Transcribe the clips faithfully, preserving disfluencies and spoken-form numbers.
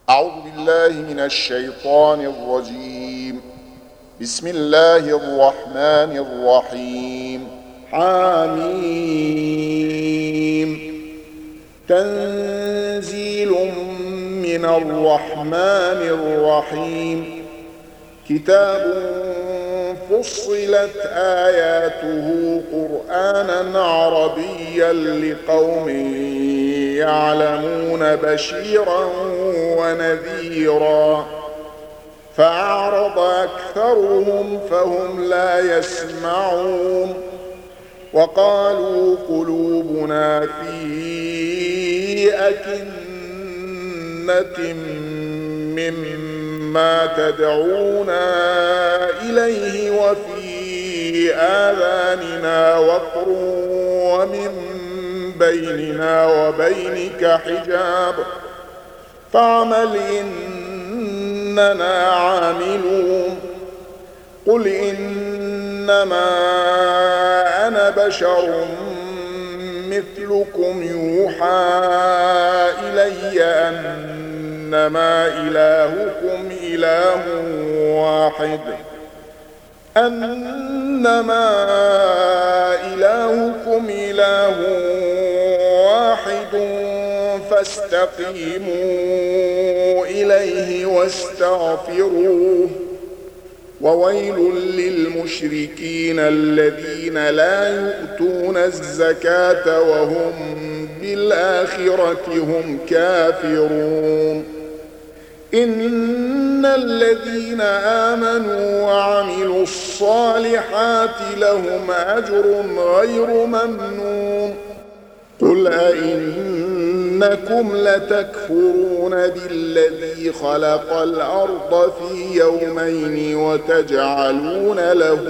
أعوذ بالله من الشيطان الرجيم. بسم الله الرحمن الرحيم. حميم. تنزيل من الرحمن الرحيم. كتاب فصلت آياته قرآنا عربيا لقوم يعلمون بشيرا ونذيرا فأعرض أكثرهم فهم لا يسمعون وقالوا قلوبنا في أكنة مما تدعونا إليه وفي آذاننا وقر ومن بيننا وبينك حجاب فاعمل إننا عاملون. قل إنما أنا بشر مثلكم يوحى إلي أنما إلهكم إله واحد أنما إلهكم إله واحد فاستقيموا إليه واستغفروه. وويل للمشركين الذين لا يؤتون الزكاة وهم بالآخرة هم كافرون. إن الذين آمنوا وعملوا الصالحات لهم أجر غير ممنون. قل أئنكم لتكفرون بالذي خلق الأرض في يومين وتجعلون له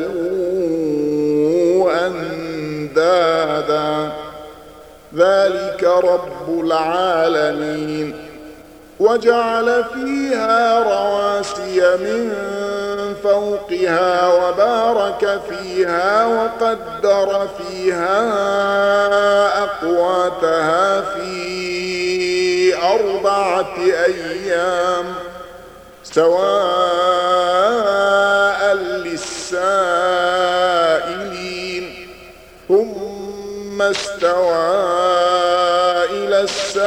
أندادا ذلك رب العالمين. وجعل فيها رواسي من فوقها وبارك فيها وقدر فيها أقواتها في أربعة أيام سواء للسائلين. ثم استوى إلى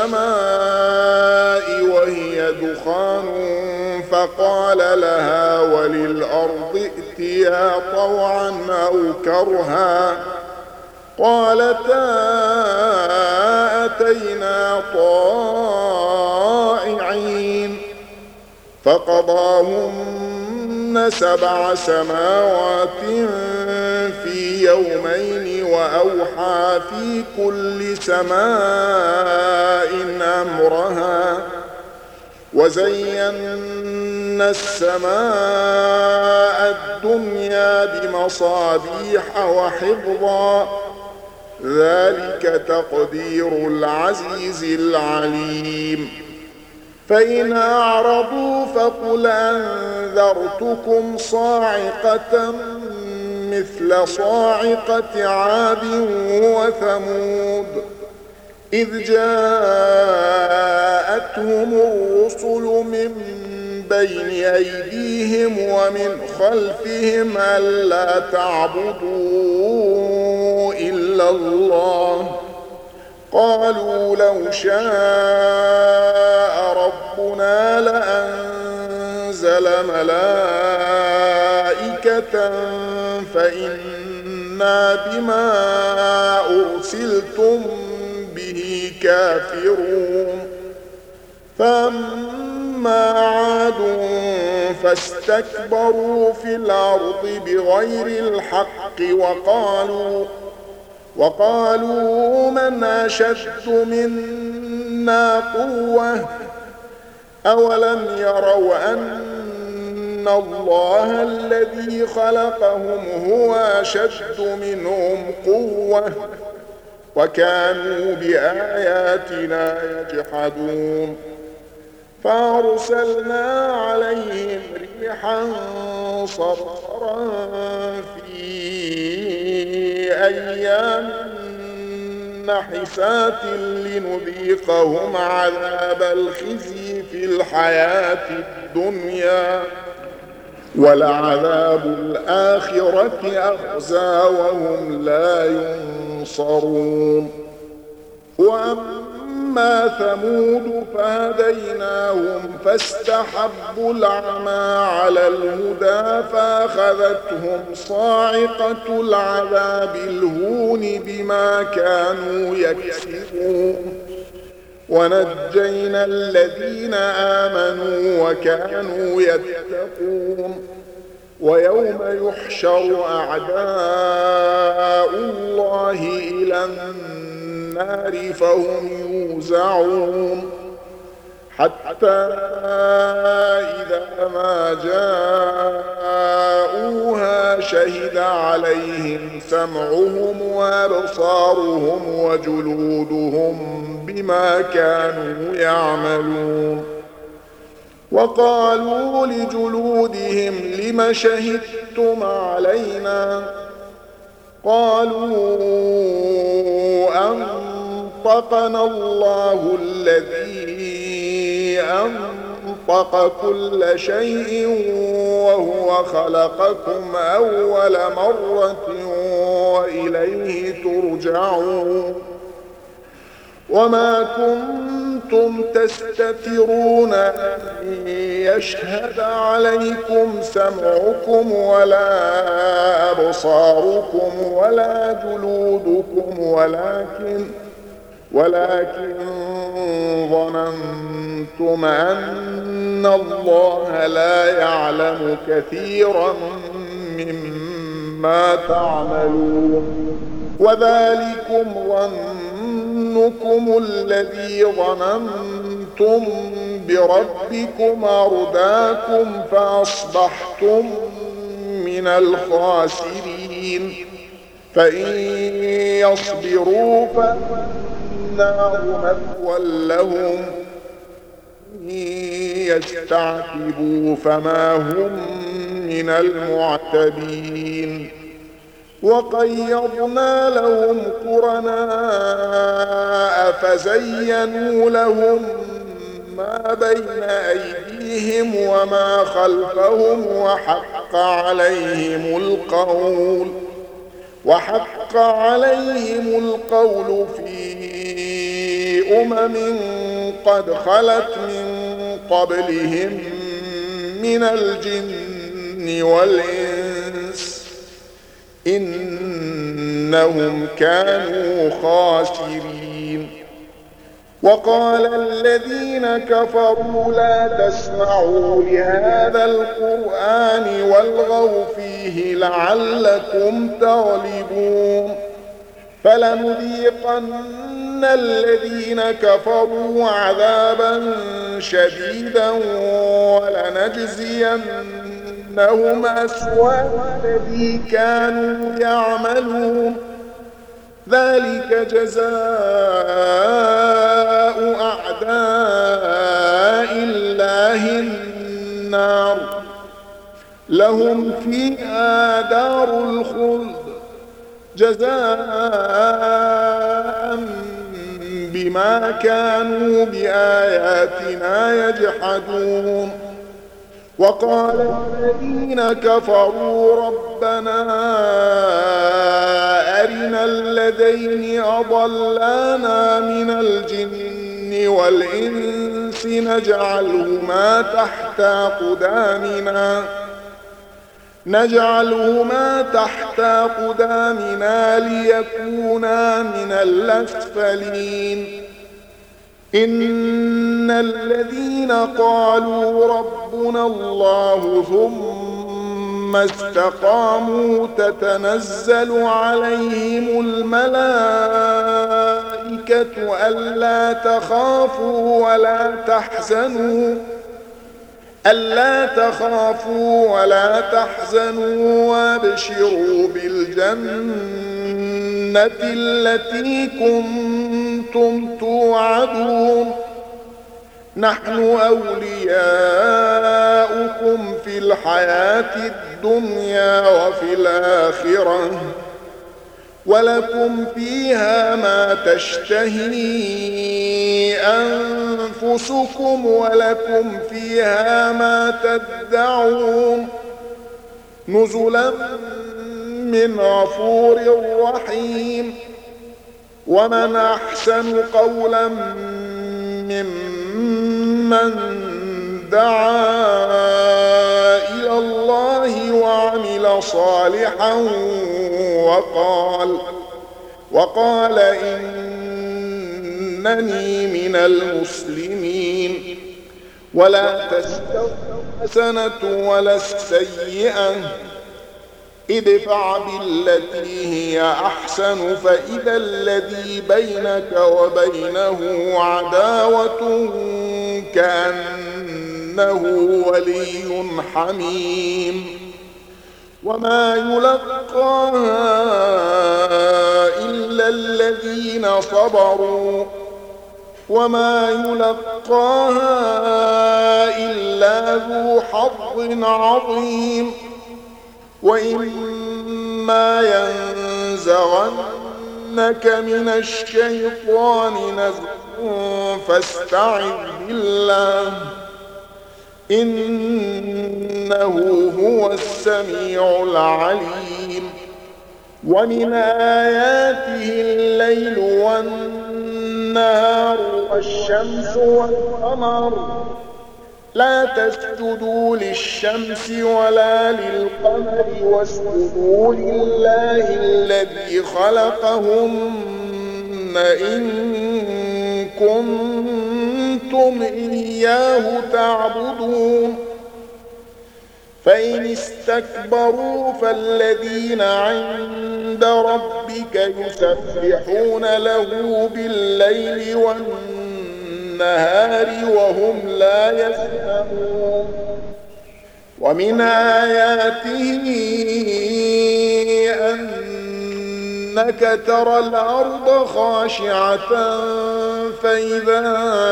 السماء وهي دخان فقال لها وللأرض ائتيا طوعا أو كرها قالتا أتينا طائعين. فقضاهن سبع سماوات في يومين وأوحى في كل سماء أمرها وزينا السماء الدنيا بمصابيح وحفظا ذلك تقدير العزيز العليم. فإن أعرضوا فقل أنذرتكم صاعقة مثل صاعقة عاد وثمود إذ جاءتهم الرسل من بين أيديهم ومن خلفهم ألا تعبدوا إلا الله قالوا لو شاء ربنا لأنزل ملائكة فإنا بما أرسلتم به كافرون. فأما عاد فاستكبروا في الأرض بغير الحق وقالوا وقالوا من أشد منا قوة أولم يروا أن الله الذي خلقهم هو أشد منهم قوة وكانوا بآياتنا يجحدون. فأرسلنا عليهم ريحا صرصرا في أيام حسات لنذيقهم عذاب الخزي في الحياة الدنيا ولعذاب الآخرة أخزى وهم لا ينصرون. وأما ثمود فهديناهم فاستحبوا العمى على الهدى فأخذتهم صاعقة العذاب الهون بما كانوا يكسبون ونجينا الذين آمنوا وكانوا يتقون. ويوم يحشر أعداء الله إلى النار فهم يوزعون حتى إذا ما جاءوها شهد عليهم سمعهم وأبصارهم وجلودهم بما كانوا يعملون. وقالوا لجلودهم لم شهدتم علينا قالوا أنطقنا الله الذي أنطق كل شيء وهو خلقكم أول مرة وإليه ترجعون. وما كنتم تستترون أن يشهد عليكم سمعكم ولا أبصاركم ولا جلودكم ولكن ولكن ظننتم أن الله لا يعلم كثيرا مما تعملون. وذلكم ظنكم الذي ظننتم بربكم أرداكم فأصبحتم من الخاسرين. فإن يصبروا فالنار مثوى لهم إن يستعتبوا فما هم من المعتبين. وقيضنا لهم قرناء فزينوا لهم ما بين أيديهم وما خلفهم وحق عليهم القول وحق عليهم القول في أمم قد خلت من قبلهم من الجن والإنس إنهم كانوا خاسرين. وقال الذين كفروا لا تسمعوا لهذا القرآن والغوا فيه لعلكم تغلبون. فلنذيقن الذين كفروا عذابا شديدا ولنجزينهم أسوأ الذي كانوا يعملون. ذلك جزاء أعداء الله النار لهم فيها دار الخلد جزاء بما كانوا بآياتنا يجحدون. وقال الذين كفروا ربنا أرنا الذين أضلانا من الجن والإنس نجعلهما تحت أقدامنا نجعلهما تحت أقدامنا ليكونا من الأسفلين. إن الذين قالوا ربنا الله ثم استقاموا تتنزل عليهم الملائكة ألا تخافوا ولا تحزنوا ألا تخافوا ولا تحزنوا وابشروا بالجنة التي كنتم توعدون. نحن أولياؤكم في الحياة الدنيا وفي الآخرة ولكم فيها ما تشتهي أنفسكم ولكم فيها ما تدعون نزلا من غفور رحيم. ومن أحسن قولا ممن دعا إلى الله وعمل صالحا وقال وقال إنني من المسلمين. ولا تستوي الحسنة ولا السيئة ادفع بالتي هي أحسن فإذا الذي بينك وبينه عداوة كأنه ولي حميم. وما يلقاها إلا الذين صبروا وما يلقاها إلا ذو حظ عظيم. وإما ينزغنك من الشيطان نزغ فاستعذ بالله إنه هو السميع العليم. ومن آياته الليل والنهار والشمس والقمر لا تسجدوا للشمس ولا للقمر واسجدوا لله الذي خلقهن إن كنتم إياه تعبدون. فإن استكبروا فالذين عند ربك يسبحون له بالليل والنهار وهم لا يسمعون. ومن آياته أنك ترى الأرض خاشعة فإذا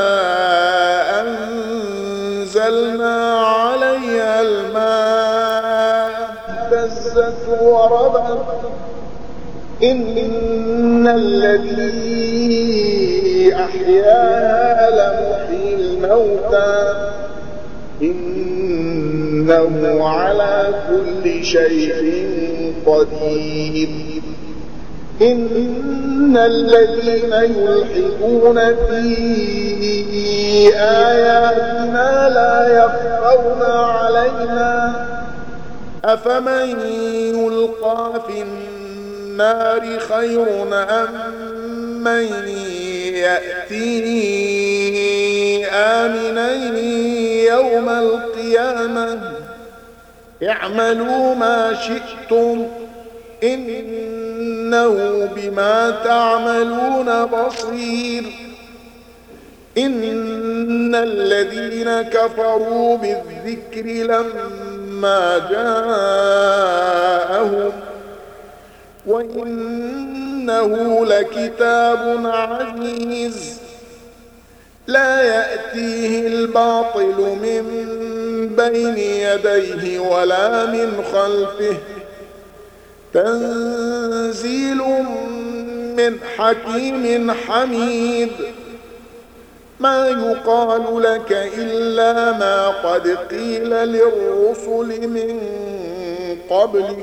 أنزلنا عليها الماء اهتزت وربت إن الذي أحياها لمحيي الموتى إنه على كل شيء قدير. إن الذين يلحدون في آياتنا لا يخفون علينا أفمن يلقى في النار خير أم من يأتي آمنا يوم القيامة اعملوا ما شئتم إنه بما تعملون بصير. إن الذين كفروا بالذكر لما جاءهم وإنه لكتاب عزيز لا يأتيه الباطل من بين يديه ولا من خلفه تنزيل من حكيم حميد. ما يقال لك إلا ما قد قيل للرسل من قبلك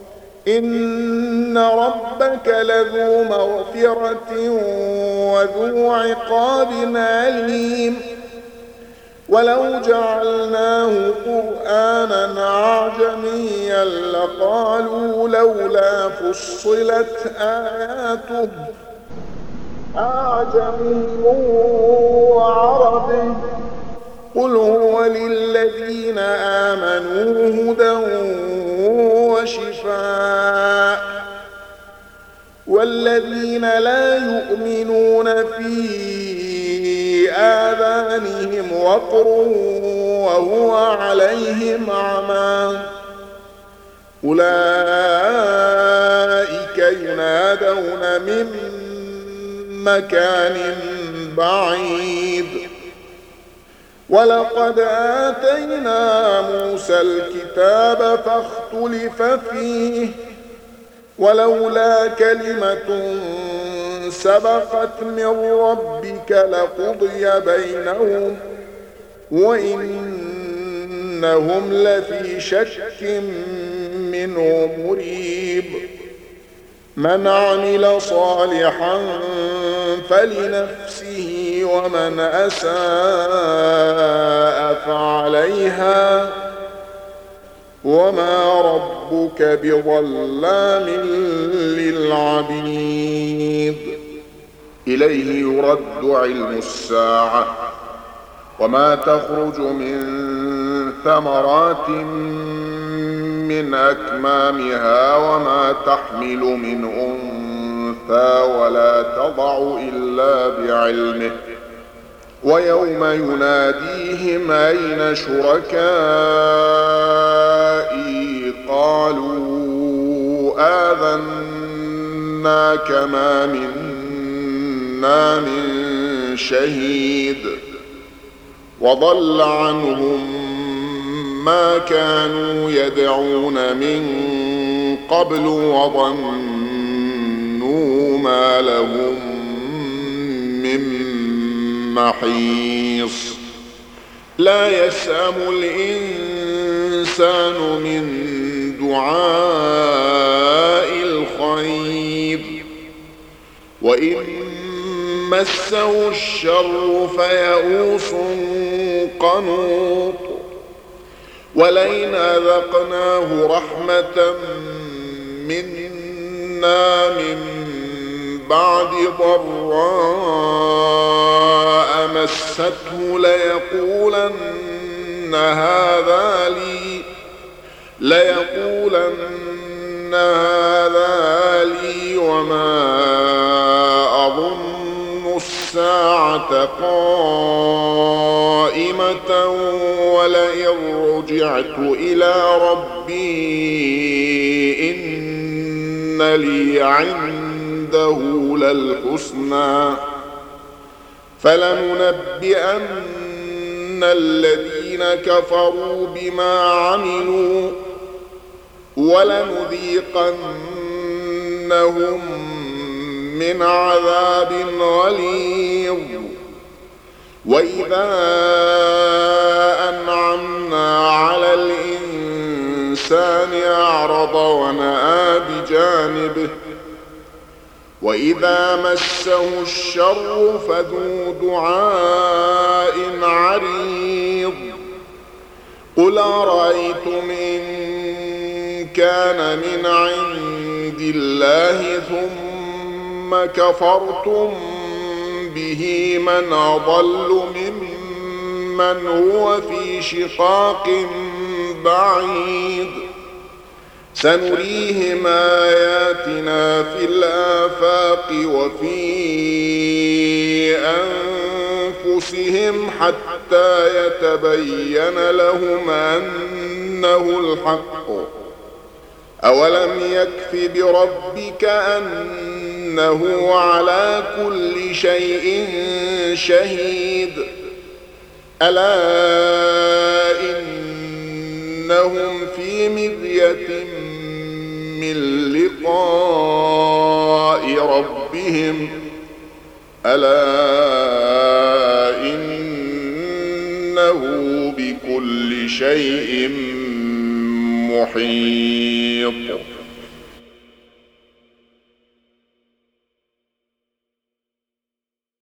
إن ربك لذو مغفرة وذو عقاب أليم. ولو جعلناه قرآنا أعجميا لقالوا لولا فصلت آياته أعجمي وعربي قل هو للذين آمنوا هدى وشفاء والذين لا يؤمنون في آذانهم وقر وهو عليهم عمى أولئك ينادون من مكان بعيد. ولقد آتينا موسى الكتاب فاختلف فيه ولولا كلمة سبقت من ربك لقضي بينهم وإنهم لفي شك منه مريب من عمل صالحا فلنفسه ومن أساء فعليها وما ربك بظلام للعبيد إليه يرد علم الساعة وما تخرج من ثمرات من أكمامها وما تحمل من أنثى ولا تضع إلا بعلمه ويوم يناديهم أين شركائي قالوا آذناك ما منا من شهيد وضل عنهم ما كانوا يدعون من قبل وظنوا ما لهم من محيص لا يسأم الإنسان من دعاء الخير وإن مسه الشر فيئوس قنوط ولئن أذقناه رحمة منا من بعد ضراء مسته ليقولن هذا لي ليقولن هذا لي وما أظن الساعة قائمة ولئن رجعت إلى ربي إن لي عنده للحسنى فلننبئن الذين كفروا بما عملوا ولنذيقنهم من عذاب غليظ وإذا أنعمنا على الإنسان أعرض ونأى بجانبه وإذا مسه الشر فذو دعاء عريض قل أرأيتم إن كان من عند الله ثم كفرتم به من أضل ممن هو في شقاق بعيد سنريهم آياتنا في الآفاق وفي أنفسهم حتى يتبين لهم أنه الحق أولم يكف بربك أنه على كل شيء شهيد ألا إنهم في مرية من لقاء ربهم ألا إنه بكل شيء محيط